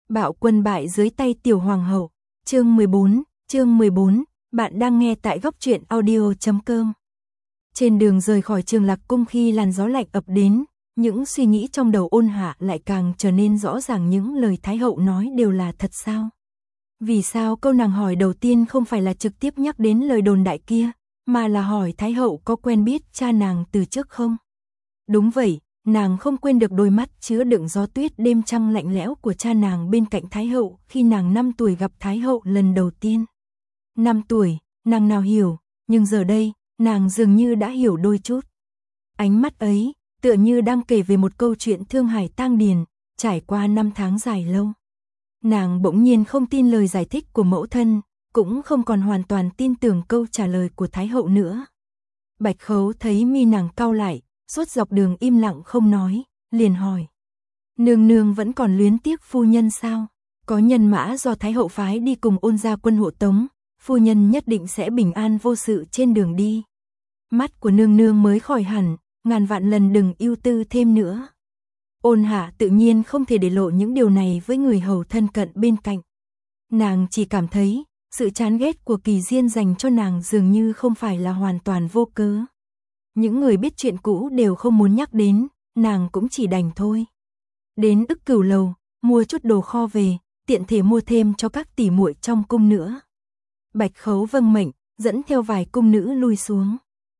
Bạo quân bại dưới tay tiểu hoàng hậu. Chương 14, bạn đang nghe tại góc truyện audio.com. Trên đường rời khỏi Trường Lạc cung khi làn gió lạnh ập đến, những suy nghĩ trong đầu Ôn Hạ lại càng trở nên rõ ràng. Những lời Thái hậu nói đều là thật sao? Vì sao câu nàng hỏi đầu tiên không phải là trực tiếp nhắc đến lời đồn đại kia, mà là hỏi Thái hậu có quen biết cha nàng từ trước không? Đúng vậy, nàng không quên được đôi mắt chứa đựng gió tuyết đêm trăng lạnh lẽo của cha nàng bên cạnh Thái hậu khi nàng 5 tuổi gặp Thái hậu lần đầu tiên. 5 tuổi, nàng nào hiểu, nhưng giờ đây, nàng dường như đã hiểu đôi chút. Ánh mắt ấy, tựa như đang kể về một câu chuyện thương hải tang điền, trải qua 5 tháng dài lâu. Nàng bỗng nhiên không tin lời giải thích của mẫu thân, cũng không còn hoàn toàn tin tưởng câu trả lời của Thái hậu nữa. Bạch Khấu thấy mi nàng cau lại, suốt dọc đường im lặng không nói, liền hỏi. Nương nương vẫn còn luyến tiếc phu nhân sao? Có nhân mã do Thái hậu phái đi cùng Ôn gia quân hộ tống, phu nhân nhất định sẽ bình an vô sự trên đường đi. Mắt của nương nương mới khỏi hẳn, ngàn vạn lần đừng ưu tư thêm nữa. Ôn Hạ tự nhiên không thể để lộ những điều này với người hầu thân cận bên cạnh. Nàng chỉ cảm thấy, sự chán ghét của Kỳ Diên dành cho nàng dường như không phải là hoàn toàn vô cớ. Những người biết chuyện cũ đều không muốn nhắc đến, nàng cũng chỉ đành thôi. Đến Ức Cửu lầu, mua chút đồ kho về, tiện thể mua thêm cho các tỷ muội trong cung nữa. Bạch Khấu vâng mệnh, dẫn theo vài cung nữ lui xuống.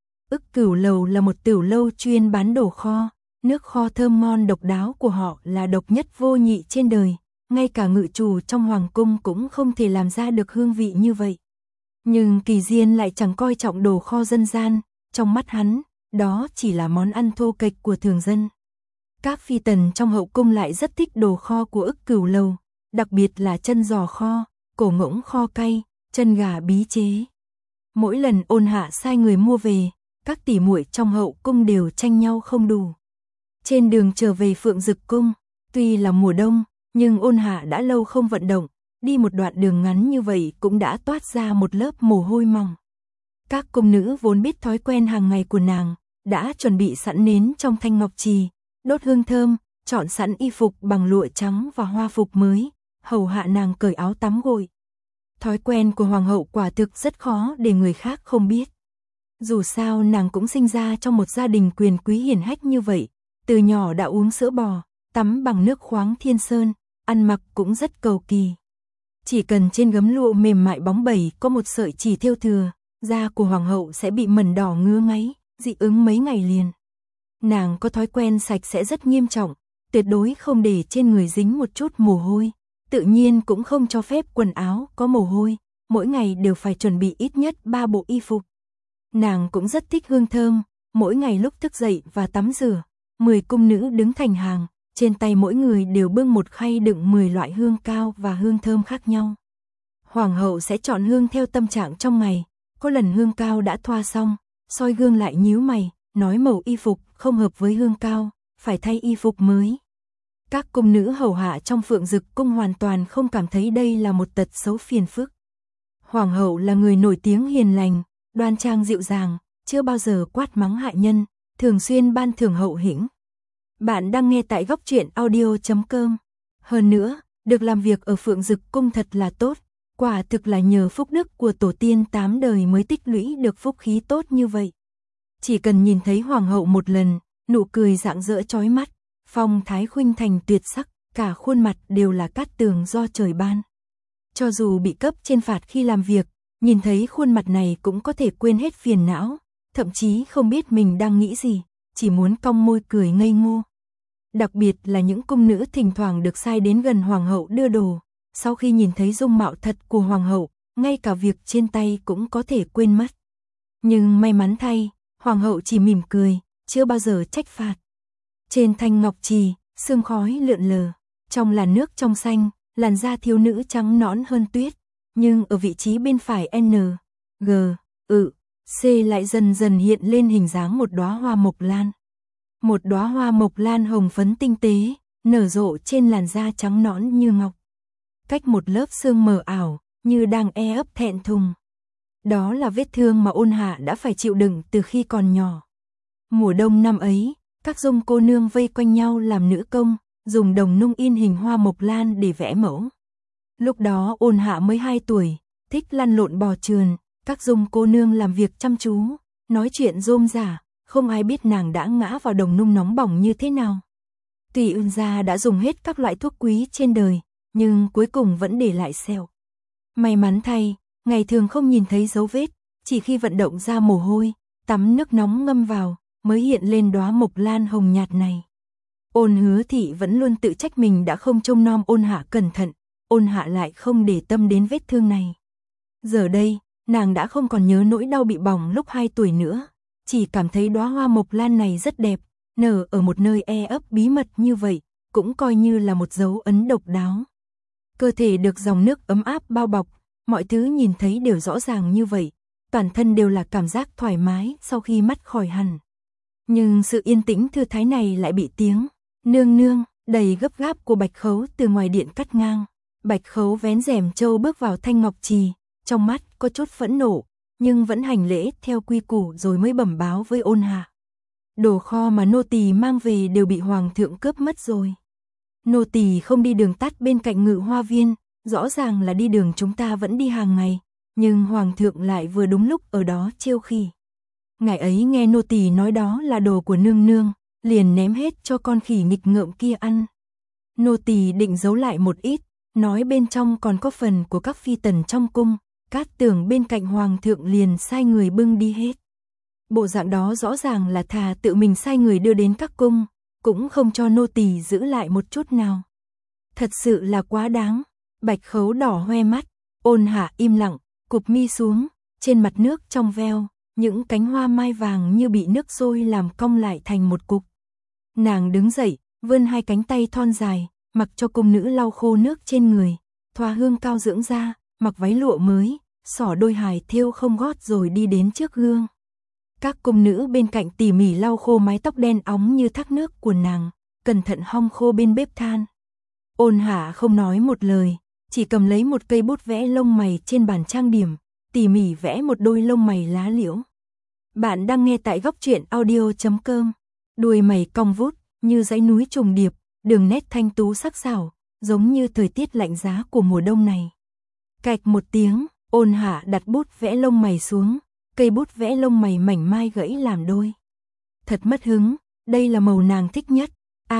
Ức Cửu lầu là một tiểu lâu chuyên bán đồ kho, nước kho thơm ngon độc đáo của họ là độc nhất vô nhị trên đời, ngay cả ngự chủ trong hoàng cung cũng không thể làm ra được hương vị như vậy. Nhưng Kỳ Diên lại chẳng coi trọng đồ kho dân gian, trong mắt hắn, đó chỉ là món ăn thô kệch của thường dân. Các phi tần trong hậu cung lại rất thích đồ kho của Ức Cửu lầu, đặc biệt là chân giò kho, cổ ngỗng kho cay, chân gà bí chế. Mỗi lần Ôn Hạ sai người mua về, các tỷ muội trong hậu cung đều tranh nhau không đủ. Trên đường trở về Phượng Dực cung, tuy là mùa đông, nhưng Ôn Hạ đã lâu không vận động, đi một đoạn đường ngắn như vậy cũng đã toát ra một lớp mồ hôi mỏng. Các cung nữ vốn biết thói quen hàng ngày của nàng, đã chuẩn bị sẵn nến trong thanh ngọc trì, đốt hương thơm, chọn sẵn y phục bằng lụa trắng và hoa phục mới, hầu hạ nàng cởi áo tắm gội. Thói quen của hoàng hậu quả thực rất khó để người khác không biết. Dù sao nàng cũng sinh ra trong một gia đình quyền quý hiển hách như vậy, từ nhỏ đã uống sữa bò, tắm bằng nước khoáng Thiên Sơn, ăn mặc cũng rất cầu kỳ. Chỉ cần trên gấm lụa mềm mại bóng bẩy có một sợi chỉ thêu thừa, da của hoàng hậu sẽ bị mẩn đỏ ngứa ngáy, dị ứng mấy ngày liền. Nàng có thói quen sạch sẽ rất nghiêm trọng, tuyệt đối không để trên người dính một chút mồ hôi, tự nhiên cũng không cho phép quần áo có mồ hôi, mỗi ngày đều phải chuẩn bị ít nhất 3 bộ y phục. Nàng cũng rất thích hương thơm, mỗi ngày lúc thức dậy và tắm rửa, 10 cung nữ đứng thành hàng, trên tay mỗi người đều bưng một khay đựng 10 loại hương cao và hương thơm khác nhau. Hoàng hậu sẽ chọn hương theo tâm trạng trong ngày, có lần hương cao đã thoa xong, soi gương lại nhíu mày, nói màu y phục không hợp với hương cao, phải thay y phục mới. Các cung nữ hầu hạ trong Phượng Dực cung hoàn toàn không cảm thấy đây là một tật xấu phiền phức. Hoàng hậu là người nổi tiếng hiền lành, đoan trang dịu dàng, chưa bao giờ quát mắng hạ nhân, thường xuyên ban thưởng hậu hĩnh. Bạn đang nghe tại góc truyện audio.com. Hơn nữa, được làm việc ở Phượng Dực cung thật là tốt, quả thực là nhờ phúc đức của tổ tiên 8 đời mới tích lũy được phúc khí tốt như vậy. Chỉ cần nhìn thấy hoàng hậu một lần, nụ cười rạng rỡ chói mắt, phong thái khuynh thành tuyệt sắc, cả khuôn mặt đều là cát tường do trời ban. Cho dù bị cấp trên phạt khi làm việc, nhìn thấy khuôn mặt này cũng có thể quên hết phiền não, thậm chí không biết mình đang nghĩ gì, chỉ muốn cong môi cười ngây ngô. Đặc biệt là những cung nữ thỉnh thoảng được sai đến gần hoàng hậu đưa đồ, sau khi nhìn thấy dung mạo thật của hoàng hậu, ngay cả việc trên tay cũng có thể quên mất. Nhưng may mắn thay, hoàng hậu chỉ mỉm cười, chưa bao giờ trách phạt. Trên thanh ngọc trì, sương khói lượn lờ, trong làn nước trong xanh, làn da thiếu nữ trắng nõn hơn tuyết, nhưng ở vị trí bên phải N, G, C lại dần dần hiện lên hình dáng một đóa hoa mộc lan. Một đóa hoa mộc lan hồng phấn tinh tế, nở rộ trên làn da trắng nõn như ngọc. Cách một lớp sương mờ ảo, như đang e ấp thẹn thùng. Đó là vết thương mà Ôn Hạ đã phải chịu đựng từ khi còn nhỏ. Mùa đông năm ấy, các dung cô nương vây quanh nhau làm nữ công, dùng đồng nung in hình hoa mộc lan để vẽ mẫu. Lúc đó Ôn Hạ mới 2 tuổi, thích lăn lộn bò trườn, các dung cô nương làm việc chăm chú, nói chuyện rôm rả, không ai biết nàng đã ngã vào đồng nung nóng bỏng như thế nào. Tuy Ưn gia đã dùng hết các loại thuốc quý trên đời, nhưng cuối cùng vẫn để lại sẹo. May mắn thay, ngày thường không nhìn thấy dấu vết, chỉ khi vận động ra mồ hôi, tắm nước nóng ngâm vào, mới hiện lên đóa mộc lan hồng nhạt này. Ôn Hứa Thị vẫn luôn tự trách mình đã không trông nom Ôn Hạ cẩn thận, Ôn Hạ lại không để tâm đến vết thương này. Giờ đây, nàng đã không còn nhớ nỗi đau bị bỏng lúc 2 tuổi nữa, chỉ cảm thấy đóa hoa mộc lan này rất đẹp, nở ở một nơi ấp bí mật như vậy, cũng coi như là một dấu ấn độc đáo. Cơ thể được dòng nước ấm áp bao bọc, mọi thứ nhìn thấy đều rõ ràng như vậy, toàn thân đều là cảm giác thoải mái sau khi mắt khỏi hẳn. Nhưng sự yên tĩnh thư thái này lại bị tiếng nương nương đầy gấp gáp của Bạch Khấu từ ngoài điện cắt ngang. Bạch Khấu vén rèm trâu bước vào Thanh Ngọc Trì, trong mắt có chút phẫn nộ, nhưng vẫn hành lễ theo quy củ rồi mới bẩm báo với Ôn Hạ. Đồ kho mà nô tỳ mang về đều bị hoàng thượng cướp mất rồi. Nô tỳ không đi đường tắt bên cạnh Ngự Hoa Viên, rõ ràng là đi đường chúng ta vẫn đi hàng ngày, nhưng hoàng thượng lại vừa đúng lúc ở đó trêu khỉ. Ngài ấy nghe nô tỳ nói đó là đồ của nương nương, liền ném hết cho con khỉ nghịch ngợm kia ăn. Nô tỳ định giấu lại một ít, nói bên trong còn có phần của các phi tần trong cung, Cát Tường bên cạnh hoàng thượng liền sai người bưng đi hết. Bộ dạng đó rõ ràng là thà tự mình sai người đưa đến các cung, cũng không cho nô tỳ giữ lại một chút nào. Thật sự là quá đáng. Bạch Khấu đỏ hoe mắt, Ôn Hạ im lặng, cụp mi xuống, trên mặt nước trong veo, những cánh hoa mai vàng như bị nước sôi làm cong lại thành một cục. Nàng đứng dậy, vươn 2 cánh tay thon dài, mặc cho cung nữ lau khô nước trên người, thoa hương cao dưỡng da, mặc váy lụa mới, xỏ đôi hài thêu không gót rồi đi đến trước gương. Các cung nữ bên cạnh tỉ mỉ lau khô mái tóc đen óng như thác nước của nàng, cẩn thận hong khô bên bếp than. Ôn Hạ không nói một lời, chỉ cầm lấy một cây bút vẽ lông mày trên bàn trang điểm, tỉ mỉ vẽ một đôi lông mày lá liễu. Bạn đang nghe tại góc truyện audio.com. Đuôi mày cong vút, như dãy núi trùng điệp, đường nét thanh tú sắc sảo, giống như thời tiết lạnh giá của mùa đông này. Cạch một tiếng, Ôn Hạ đặt bút vẽ lông mày xuống, cây bút vẽ lông mày mảnh mai gãy làm đôi. Thật mất hứng, đây là màu nàng thích nhất.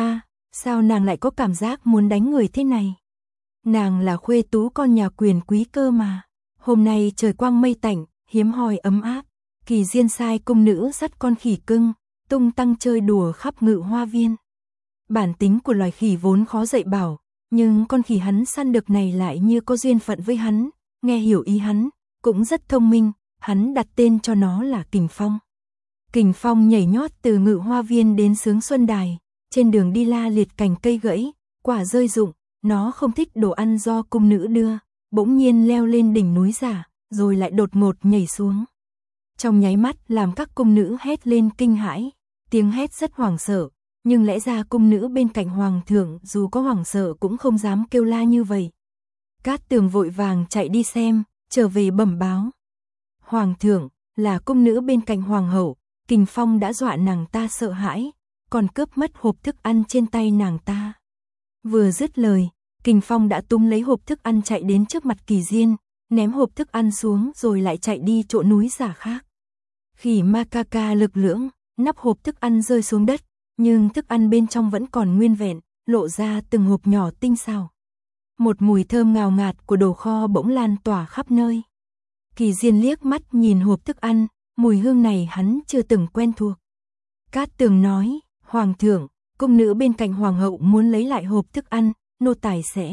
Sao nàng lại có cảm giác muốn đánh người thế này? Nàng là khuê tú con nhà quyền quý cơ mà. Hôm nay trời quang mây tạnh, hiếm hoi ấm áp, Kỳ Diên sai cung nữ dắt con khỉ cưng, tung tăng chơi đùa khắp Ngự Hoa Viên. Bản tính của loài khỉ vốn khó dạy bảo, nhưng con khỉ hắn săn được này lại như có duyên phận với hắn, nghe hiểu ý hắn, cũng rất thông minh, hắn đặt tên cho nó là Kình Phong. Kình Phong nhảy nhót từ Ngự Hoa Viên đến Sướng Xuân Đài, trên đường đi la liệt cành cây gãy, quả rơi rụng, nó không thích đồ ăn do cung nữ đưa, bỗng nhiên leo lên đỉnh núi giả, rồi lại đột ngột nhảy xuống. Trong nháy mắt làm các cung nữ hét lên kinh hãi, tiếng hét rất hoảng sợ, nhưng lẽ ra cung nữ bên cạnh hoàng thượng dù có hoảng sợ cũng không dám kêu la như vậy. Cát Tường vội vàng chạy đi xem, trở về bẩm báo. Hoàng thượng, là cung nữ bên cạnh hoàng hậu, Kình Phong đã dọa nàng ta sợ hãi, còn cướp mất hộp thức ăn trên tay nàng ta. Vừa dứt lời, Kình Phong đã túm lấy hộp thức ăn chạy đến trước mặt Kỳ Diên, ném hộp thức ăn xuống rồi lại chạy đi chỗ núi giả khác. Khỉ Macaca lực lưỡng, nắp hộp thức ăn rơi xuống đất, nhưng thức ăn bên trong vẫn còn nguyên vẹn, lộ ra từng hộp nhỏ tinh xảo. Một mùi thơm ngào ngạt của đồ kho bỗng lan tỏa khắp nơi. Kỳ Diên liếc mắt nhìn hộp thức ăn, mùi hương này hắn chưa từng quen thuộc. Cát Tường nói, Hoàng thượng, cung nữ bên cạnh hoàng hậu muốn lấy lại hộp thức ăn, nô tài sẽ.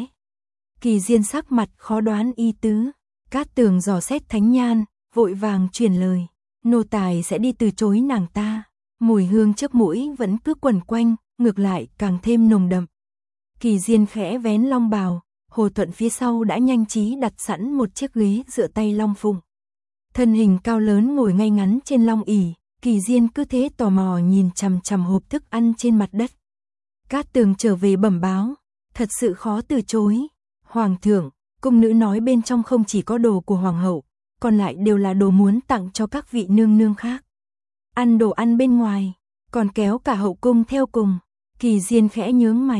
Kỳ Diên sắc mặt khó đoán ý tứ. Cát Tường dò xét Thánh Nhan, vội vàng truyền lời, nô tài sẽ đi từ chối nàng ta. Mùi hương trước mũi vẫn cứ quẩn quanh, ngược lại càng thêm nồng đậm. Kỳ Diên khẽ vén long bào, Hồ Thuận phía sau đã nhanh trí đặt sẵn một chiếc ghế dựa tay long phụng. Thân hình cao lớn ngồi ngay ngắn trên long ỷ, Kỳ Diên cứ thế tò mò nhìn chằm chằm hộp thức ăn trên mặt đất. Cát Tường trở về bẩm báo, thật sự khó từ chối. Hoàng thượng, cung nữ nói bên trong không chỉ có đồ của hoàng hậu, còn lại đều là đồ muốn tặng cho các vị nương nương khác. Ăn đồ ăn bên ngoài, còn kéo cả hậu cung theo cùng. Kỳ Diên khẽ nhướng mày,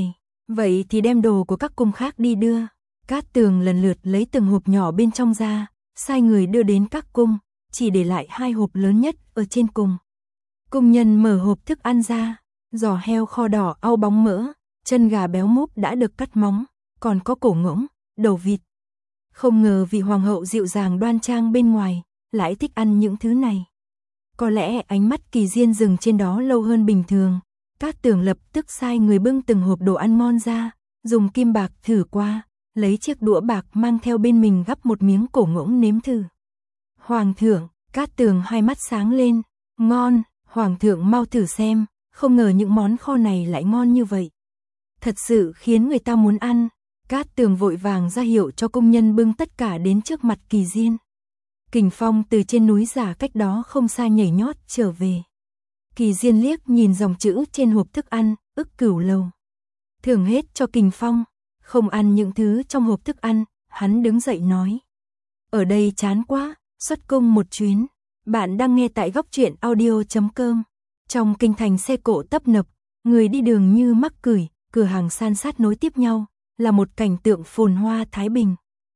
Vậy thì đem đồ của các cung khác đi đưa. Cát Tường lần lượt lấy từng hộp nhỏ bên trong ra, sai người đưa đến các cung, chỉ để lại 2 hộp lớn nhất ở trên cùng. Cung nhân mở hộp thức ăn ra, giò heo kho đỏ au bóng mỡ, chân gà béo múp đã được cắt móng, còn có cổ ngỗng, đầu vịt. Không ngờ vị hoàng hậu dịu dàng đoan trang bên ngoài, lại thích ăn những thứ này. Có lẽ ánh mắt Kỳ Diên dừng trên đó lâu hơn bình thường. Cát Tường lập tức sai người bưng từng hộp đồ ăn ngon ra, dùng kim bạc thử qua, lấy chiếc đũa bạc mang theo bên mình gắp một miếng cổ ngỗng nếm thử. Hoàng thượng, Cát Tường hai mắt sáng lên, ngon, hoàng thượng mau thử xem, không ngờ những món kho này lại ngon như vậy. Thật sự khiến người ta muốn ăn. Cát Tường vội vàng ra hiệu cho công nhân bưng tất cả đến trước mặt Kỳ Diên. Kình Phong từ trên núi giả cách đó không xa nhảy nhót trở về. Kỳ Diên liếc nhìn dòng chữ trên hộp thức ăn, Ức Cửu Lầu. Thưởng hết cho Kình Phong, không ăn những thứ trong hộp thức ăn, hắn đứng dậy nói. Ở đây chán quá, xuất cung một chuyến. Bạn đang nghe tại góc truyện audio.com. Trong kinh thành xe cộ tấp nập, người đi đường như mắc cửi, cửa hàng san sát nối tiếp nhau, là một cảnh tượng phồn hoa thái bình.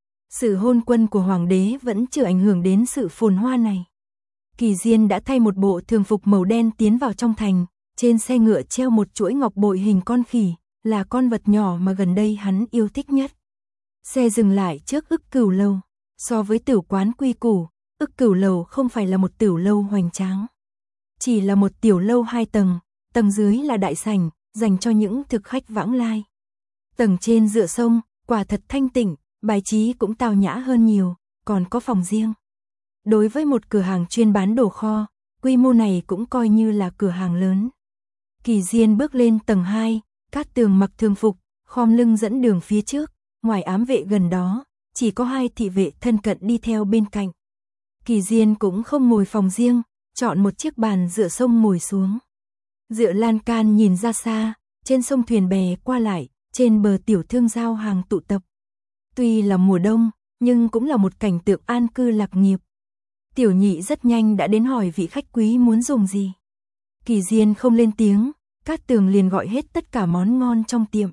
Sự hôn quân của hoàng đế vẫn chưa ảnh hưởng đến sự phồn hoa này. Kỳ Diên đã thay một bộ thường phục màu đen tiến vào trong thành, trên xe ngựa treo một chuỗi ngọc bội hình con khỉ, là con vật nhỏ mà gần đây hắn yêu thích nhất. Xe dừng lại trước Ức Cửu Lầu. So với tửu quán quy củ, Ức Cửu Lầu không phải là một tửu lâu hoành tráng. Chỉ là một tiểu lâu 2 tầng, tầng dưới là đại sảnh, dành cho những thực khách vãng lai. Tầng trên dựa sông, quả thật thanh tịnh, bài trí cũng tao nhã hơn nhiều, còn có phòng riêng. Đối với một cửa hàng chuyên bán đồ kho, quy mô này cũng coi như là cửa hàng lớn. Kỳ Diên bước lên tầng 2, Cát Tường mặc thường phục, khom lưng dẫn đường phía trước, ngoài ám vệ gần đó, chỉ có 2 thị vệ thân cận đi theo bên cạnh. Kỳ Diên cũng không ngồi phòng riêng, chọn một chiếc bàn dựa sông ngồi xuống. Dựa lan can nhìn ra xa, trên sông thuyền bè qua lại, trên bờ tiểu thương giao hàng tụ tập. Tuy là mùa đông, nhưng cũng là một cảnh tượng an cư lạc nghiệp. Tiểu Nhị rất nhanh đã đến hỏi vị khách quý muốn dùng gì. Kỳ Diên không lên tiếng, Cát Tường liền gọi hết tất cả món ngon trong tiệm.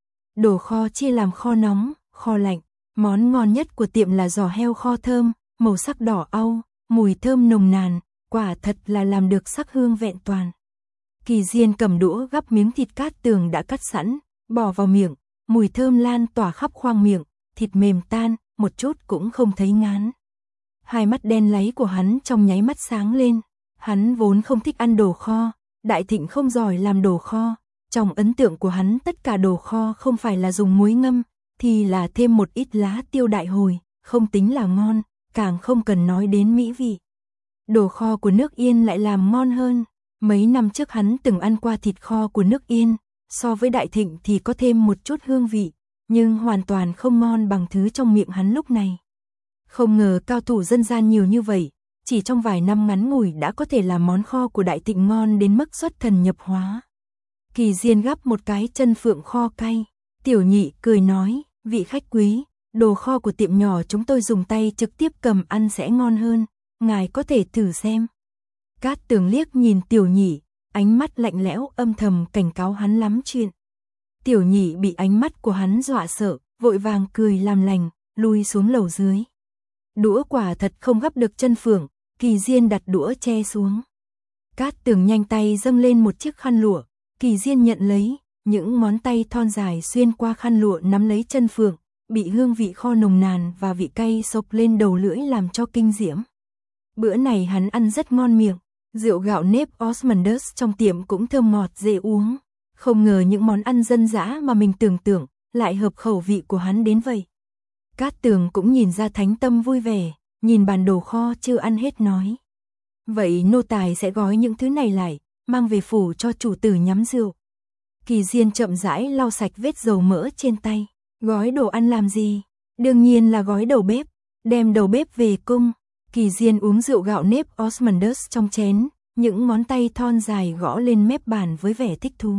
Đồ kho chia làm kho nóng, kho lạnh. Món ngon nhất của tiệm là giò heo kho thơm, màu sắc đỏ au, mùi thơm nồng nàn, quả thật là làm được sắc hương vẹn toàn. Kỳ Diên cầm đũa gắp miếng thịt Cát Tường đã cắt sẵn, bỏ vào miệng, mùi thơm lan tỏa khắp khoang miệng, thịt mềm tan, một chút cũng không thấy ngán. Hai mắt đen láy của hắn trong nháy mắt sáng lên, hắn vốn không thích ăn đồ kho, Đại Thịnh không giỏi làm đồ kho, trong ấn tượng của hắn tất cả đồ kho không phải là dùng muối ngâm, thì là thêm một ít lá tiêu đại hồi, không tính là ngon, càng không cần nói đến mỹ vị. Đồ kho của nước Yên lại làm ngon hơn, mấy năm trước hắn từng ăn qua thịt kho của nước Yên, so với Đại Thịnh thì có thêm một chút hương vị, nhưng hoàn toàn không ngon bằng thứ trong miệng hắn lúc này. Không ngờ cao thủ dân gian nhiều như vậy, chỉ trong vài năm ngắn ngủi đã có thể làm món kho của Đại Thịnh ngon đến mức xuất thần nhập hóa. Kỳ Diên gắp một cái chân phượng kho cay, Tiểu Nhị cười nói, vị khách quý, đồ kho của tiệm nhỏ chúng tôi dùng tay trực tiếp cầm ăn sẽ ngon hơn, ngài có thể thử xem. Cát Tường liếc nhìn Tiểu Nhị, ánh mắt lạnh lẽo âm thầm cảnh cáo hắn lắm chuyện. Tiểu Nhị bị ánh mắt của hắn dọa sợ, vội vàng cười làm lành, lui xuống lầu dưới. Đũa quả thật không gắp được chân phượng, Kỳ Diên đặt đũa che xuống. Cát Tường nhanh tay dâng lên một chiếc khăn lụa, Kỳ Diên nhận lấy, những ngón tay thon dài xuyên qua khăn lụa nắm lấy chân phượng, bị hương vị kho nồng nàn và vị cay xộc lên đầu lưỡi làm cho kinh diễm. Bữa này hắn ăn rất ngon miệng, rượu gạo nếp Osmandus trong tiệm cũng thơm ngọt dễ uống. Không ngờ những món ăn dân dã mà mình tưởng tượng lại hợp khẩu vị của hắn đến vậy. Cát Tường cũng nhìn ra Thánh Tâm vui vẻ, nhìn bàn đồ kho chưa ăn hết nói. Vậy nô tài sẽ gói những thứ này lại, mang về phủ cho chủ tử nhắm rượu. Kỳ Diên chậm rãi lau sạch vết dầu mỡ trên tay. Gói đồ ăn làm gì? Đương nhiên là gói đầu bếp, đem đầu bếp về cung. Kỳ Diên uống rượu gạo nếp Osmandus trong chén, những ngón tay thon dài gõ lên mép bàn với vẻ thích thú.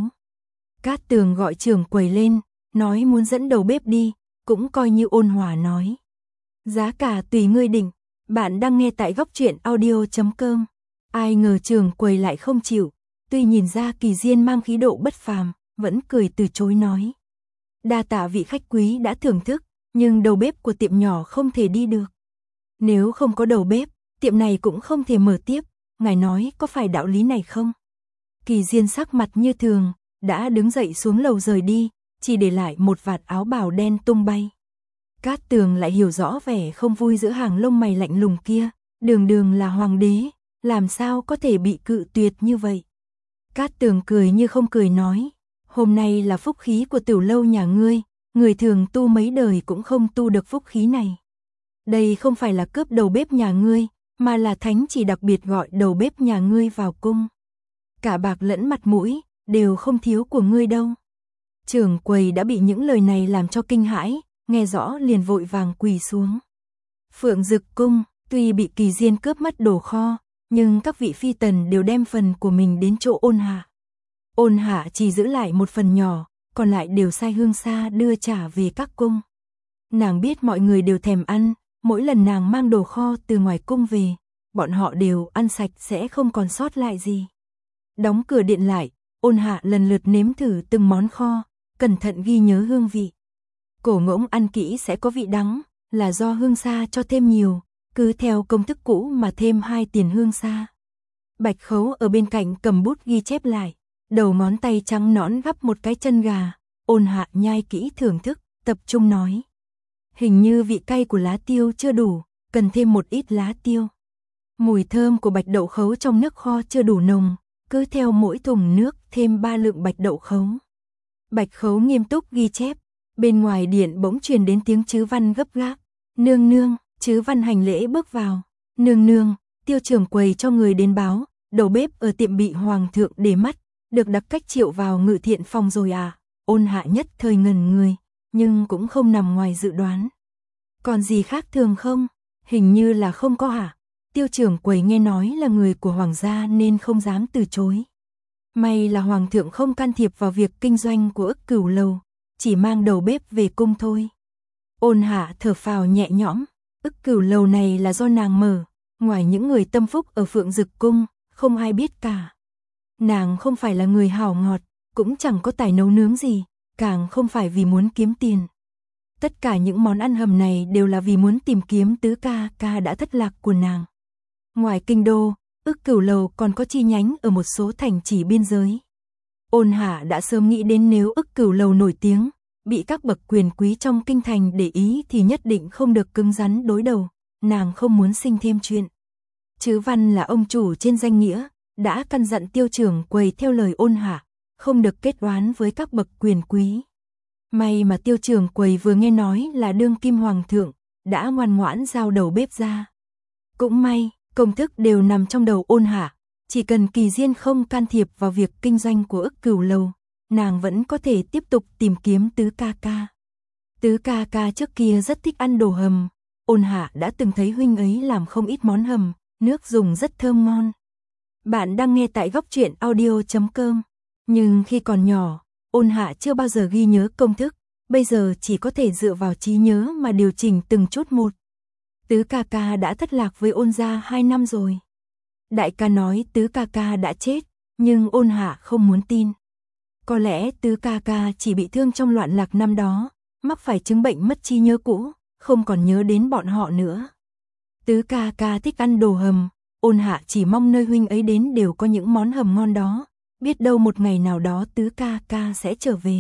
Cát Tường gọi trưởng quầy lên, nói muốn dẫn đầu bếp đi, cũng coi như ôn hòa nói. Giá cả tùy ngươi định, bạn đang nghe tại góc truyện audio.com. Ai ngờ trưởng quầy lại không chịu, tuy nhìn ra Kỳ Diên mang khí độ bất phàm, vẫn cười từ chối nói. đa tạ vị khách quý đã thưởng thức, nhưng đầu bếp của tiệm nhỏ không thể đi được. Nếu không có đầu bếp, tiệm này cũng không thể mở tiếp, ngài nói có phải đạo lý này không? Kỳ Diên sắc mặt như thường, đã đứng dậy xuống lầu rời đi, chỉ để lại một vạt áo bào đen tung bay. Cát Tường lại hiểu rõ vẻ không vui giữa hàng lông mày lạnh lùng kia, đường đường là hoàng đế, làm sao có thể bị cự tuyệt như vậy. Cát Tường cười như không cười nói, hôm nay là phúc khí của tiểu lâu nhà ngươi, người thường tu mấy đời cũng không tu được phúc khí này. Đây không phải là cướp đầu bếp nhà ngươi, mà là thánh chỉ đặc biệt gọi đầu bếp nhà ngươi vào cung. Cả bạc lẫn mặt mũi, đều không thiếu của ngươi đâu. Trưởng quầy đã bị những lời này làm cho kinh hãi, nghe rõ liền vội vàng quỳ xuống. Phượng Dực cung, tuy bị Kỳ Diên cướp mất đồ kho, nhưng các vị phi tần đều đem phần của mình đến chỗ Ôn Hạ. Ôn Hạ chỉ giữ lại một phần nhỏ, còn lại đều sai Hương Sa đưa trả về các cung. Nàng biết mọi người đều thèm ăn, mỗi lần nàng mang đồ kho từ ngoài cung về, bọn họ đều ăn sạch sẽ không còn sót lại gì. Đóng cửa điện lại, Ôn Hạ lần lượt nếm thử từng món kho, cẩn thận ghi nhớ hương vị. Cổ ngỗng ăn kỹ sẽ có vị đắng, là do Hương Sa cho thêm nhiều, cứ theo công thức cũ mà thêm 2 tiền Hương Sa. Bạch Khấu ở bên cạnh cầm bút ghi chép lại, đầu ngón tay trắng nõn gắp một cái chân gà, Ôn Hạ nhai kỹ thưởng thức, tập trung nói. Hình như vị cay của lá tiêu chưa đủ, cần thêm một ít lá tiêu. Mùi thơm của bạch đậu khấu trong nước kho chưa đủ nồng, cứ theo mỗi thùng nước thêm 3 lượng bạch đậu khấu. Bạch Khấu nghiêm túc ghi chép, bên ngoài điện bỗng truyền đến tiếng Trứ Văn gấp gáp. Nương nương, Trứ Văn hành lễ bước vào. Nương nương, Tiêu trưởng quầy cho người đến báo, đầu bếp ở tiệm bị hoàng thượng để mắt, được đặc cách triệu vào Ngự Thiện phòng rồi à? Ôn Hạ nhất thời ngẩn người, nhưng cũng không nằm ngoài dự đoán. Còn gì khác thường không? Hình như là không có hả? Tiêu trưởng quầy nghe nói là người của hoàng gia nên không dám từ chối. May là hoàng thượng không can thiệp vào việc kinh doanh của Ức Cửu lầu, chỉ mang đầu bếp về cung thôi. Ôn Hạ thở phào nhẹ nhõm, Ức Cửu lầu này là do nàng mở, ngoài những người tâm phúc ở Phượng Dực cung, không ai biết cả. Nàng không phải là người hảo ngọt, cũng chẳng có tài nấu nướng gì, càng không phải vì muốn kiếm tiền. Tất cả những món ăn hầm này đều là vì muốn tìm kiếm tứ ca ca đã thất lạc của nàng. Ngoài kinh đô, Ức Cửu lầu còn có chi nhánh ở một số thành trì biên giới. Ôn Hạ đã sớm nghĩ đến nếu Ức Cửu lầu nổi tiếng, bị các bậc quyền quý trong kinh thành để ý thì nhất định không được cứng rắn đối đầu, nàng không muốn sinh thêm chuyện. Trứ Văn là ông chủ trên danh nghĩa, đã căn dặn Tiêu trưởng quầy theo lời Ôn Hạ, không được kết oán với các bậc quyền quý. May mà Tiêu trưởng quầy vừa nghe nói là đương kim hoàng thượng, đã ngoan ngoãn giao đầu bếp ra. Cũng may, công thức đều nằm trong đầu Ôn Hạ, chỉ cần Kỳ Diên không can thiệp vào việc kinh doanh của Ức Cửu lầu, nàng vẫn có thể tiếp tục tìm kiếm tứ ca ca. Tứ ca ca trước kia rất thích ăn đồ hầm, Ôn Hạ đã từng thấy huynh ấy làm không ít món hầm, nước dùng rất thơm ngon. Bạn đang nghe tại Góc Truyện Audio.com, nhưng khi còn nhỏ, Ôn Hạ chưa bao giờ ghi nhớ công thức, bây giờ chỉ có thể dựa vào trí nhớ mà điều chỉnh từng chút một. Tứ ca ca đã thất lạc với Ôn gia 2 năm rồi. Đại ca nói tứ ca ca đã chết, nhưng Ôn Hạ không muốn tin. Có lẽ tứ ca ca chỉ bị thương trong loạn lạc năm đó, mắc phải chứng bệnh mất trí nhớ cũ, không còn nhớ đến bọn họ nữa. Tứ ca ca thích ăn đồ hầm, Ôn Hạ chỉ mong nơi huynh ấy đến đều có những món hầm ngon đó, biết đâu một ngày nào đó tứ ca ca sẽ trở về.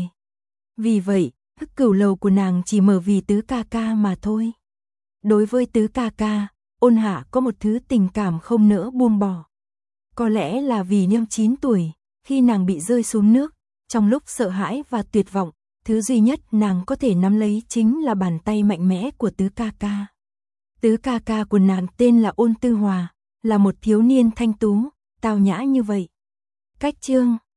Vì vậy, Ức Cửu lầu của nàng chỉ mở vì tứ ca ca mà thôi. Đối với tứ ca ca, Ôn Hạ có một thứ tình cảm không nỡ buông bỏ. Có lẽ là vì năm 9 tuổi, khi nàng bị rơi xuống nước, trong lúc sợ hãi và tuyệt vọng, thứ duy nhất nàng có thể nắm lấy chính là bàn tay mạnh mẽ của tứ ca ca. Tứ ca ca của nàng tên là Ôn Tư Hòa, là một thiếu niên thanh tú, tao nhã như vậy. Cách chương